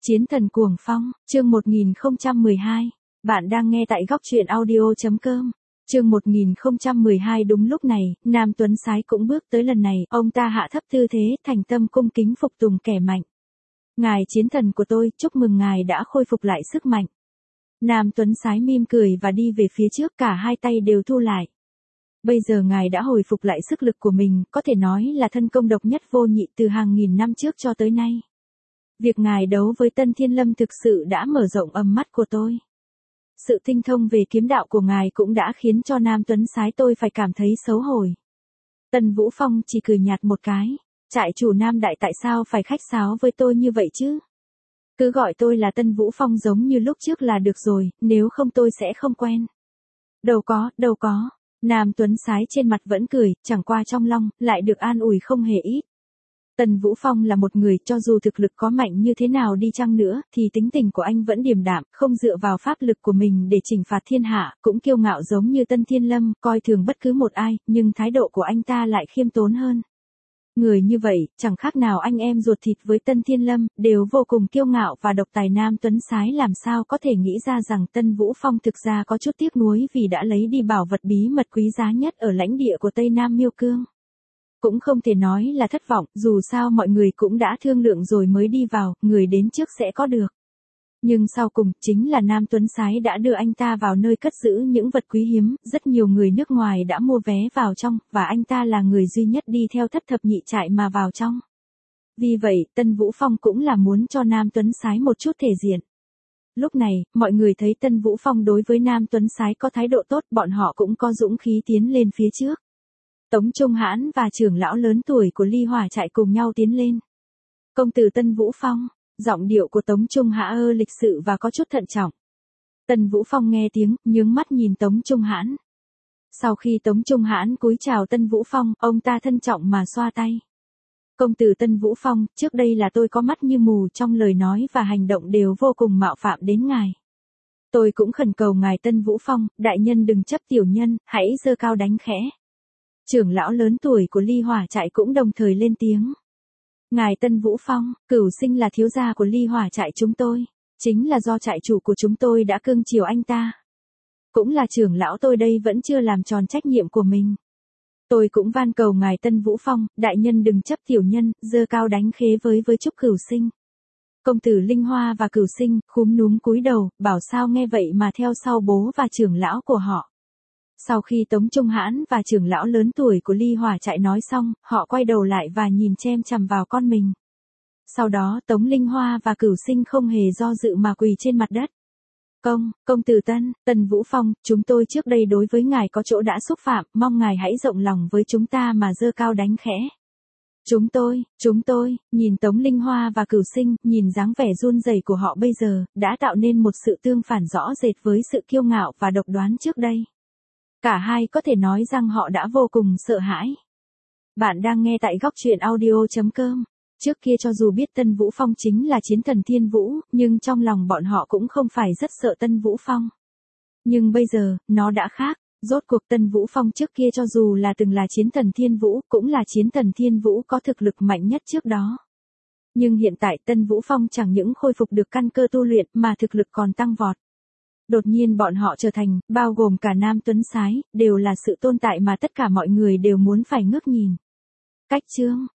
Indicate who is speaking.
Speaker 1: Chiến thần cuồng phong, chương 1012. Bạn đang nghe tại góc truyện audio.com. Chương 1012. Đúng lúc này, Nam Tuấn Sái cũng bước tới. Lần này, ông ta hạ thấp tư thế, thành tâm cung kính phục tùng kẻ mạnh. Ngài chiến thần của tôi, chúc mừng ngài đã khôi phục lại sức mạnh. Nam Tuấn Sái mỉm cười và đi về phía trước, cả hai tay đều thu lại. Bây giờ ngài đã hồi phục lại sức lực của mình, có thể nói là thân công độc nhất vô nhị từ hàng nghìn năm trước cho tới nay. Việc ngài đấu với Tân Thiên Lâm thực sự đã mở rộng tầm mắt của tôi. Sự tinh thông về kiếm đạo của ngài cũng đã khiến cho Nam Tuấn Sái tôi phải cảm thấy xấu hổ. Tân Vũ Phong chỉ cười nhạt một cái. Trại chủ Nam Đại tại sao phải khách sáo với tôi như vậy chứ? Cứ gọi tôi là Tân Vũ Phong giống như lúc trước là được rồi, nếu không tôi sẽ không quen. Đâu có. Nam Tuấn Sái trên mặt vẫn cười, chẳng qua trong lòng, lại được an ủi không hề ít. Tân Vũ Phong là một người cho dù thực lực có mạnh như thế nào đi chăng nữa, thì tính tình của anh vẫn điềm đạm, không dựa vào pháp lực của mình để trừng phạt thiên hạ, cũng kiêu ngạo giống như Tân Thiên Lâm, coi thường bất cứ một ai, nhưng thái độ của anh ta lại khiêm tốn hơn. Người như vậy, chẳng khác nào anh em ruột thịt với Tân Thiên Lâm, đều vô cùng kiêu ngạo và độc tài. Nam Tuấn Sái làm sao có thể nghĩ ra rằng Tân Vũ Phong thực ra có chút tiếc nuối vì đã lấy đi bảo vật bí mật quý giá nhất ở lãnh địa của Tây Nam Miêu Cương. Cũng không thể nói là thất vọng, dù sao mọi người cũng đã thương lượng rồi mới đi vào, người đến trước sẽ có được. Nhưng sau cùng, chính là Nam Tuấn Sái đã đưa anh ta vào nơi cất giữ những vật quý hiếm, rất nhiều người nước ngoài đã mua vé vào trong, và anh ta là người duy nhất đi theo thất thập nhị trại mà vào trong. Vì vậy, Tân Vũ Phong cũng là muốn cho Nam Tuấn Sái một chút thể diện. Lúc này, mọi người thấy Tân Vũ Phong đối với Nam Tuấn Sái có thái độ tốt, bọn họ cũng có dũng khí tiến lên phía trước. Tống Trung Hãn và trưởng lão lớn tuổi của Ly Hỏa trại cùng nhau tiến lên. Công tử Tân Vũ Phong, giọng điệu của Tống Trung Hãn lịch sự và có chút thận trọng. Tân Vũ Phong nghe tiếng, nhướng mắt nhìn Tống Trung Hãn. Sau khi Tống Trung Hãn cúi chào Tân Vũ Phong, ông ta thân trọng mà xoa tay. Công tử Tân Vũ Phong, trước đây là tôi có mắt như mù, trong lời nói và hành động đều vô cùng mạo phạm đến ngài. Tôi cũng khẩn cầu ngài Tân Vũ Phong, đại nhân đừng chấp tiểu nhân, hãy giơ cao đánh khẽ. Trưởng lão lớn tuổi của Ly Hỏa trại cũng đồng thời lên tiếng. Ngài Tân Vũ Phong, Cửu Sinh là thiếu gia của Ly Hỏa trại chúng tôi, chính là do trại chủ của chúng tôi đã cưng chiều anh ta. Cũng là trưởng lão tôi đây vẫn chưa làm tròn trách nhiệm của mình. Tôi cũng van cầu ngài Tân Vũ Phong, đại nhân đừng chấp tiểu nhân, giơ cao đánh khế với chúc Cửu Sinh. Công tử Linh Hoa và Cửu Sinh, khúm núm cúi đầu, bảo sao nghe vậy mà theo sau bố và trưởng lão của họ. Sau khi Tống Trung Hãn và trưởng lão lớn tuổi của Ly Hỏa trại nói xong, họ quay đầu lại và nhìn chằm chằm vào con mình. Sau đó Tống Linh Hoa và Cửu Sinh không hề do dự mà quỳ trên mặt đất. Công tử Tân Vũ Phong, chúng tôi trước đây đối với ngài có chỗ đã xúc phạm, mong ngài hãy rộng lòng với chúng ta mà giơ cao đánh khẽ. Chúng tôi, nhìn Tống Linh Hoa và Cửu Sinh, nhìn dáng vẻ run rẩy của họ bây giờ, đã tạo nên một sự tương phản rõ rệt với sự kiêu ngạo và độc đoán trước đây. Cả hai có thể nói rằng họ đã vô cùng sợ hãi. Bạn đang nghe tại góc truyện audio.com. Trước kia cho dù biết Tân Vũ Phong chính là chiến thần Thiên Vũ, nhưng trong lòng bọn họ cũng không phải rất sợ Tân Vũ Phong. Nhưng bây giờ, nó đã khác. Rốt cuộc Tân Vũ Phong trước kia cho dù là từng là chiến thần Thiên Vũ, cũng là chiến thần Thiên Vũ có thực lực mạnh nhất trước đó. Nhưng hiện tại Tân Vũ Phong chẳng những khôi phục được căn cơ tu luyện mà thực lực còn tăng vọt. Đột nhiên bọn họ trở thành, bao gồm cả Nam Tuấn Sái, đều là sự tồn tại mà tất cả mọi người đều muốn phải ngước nhìn. Cách chương,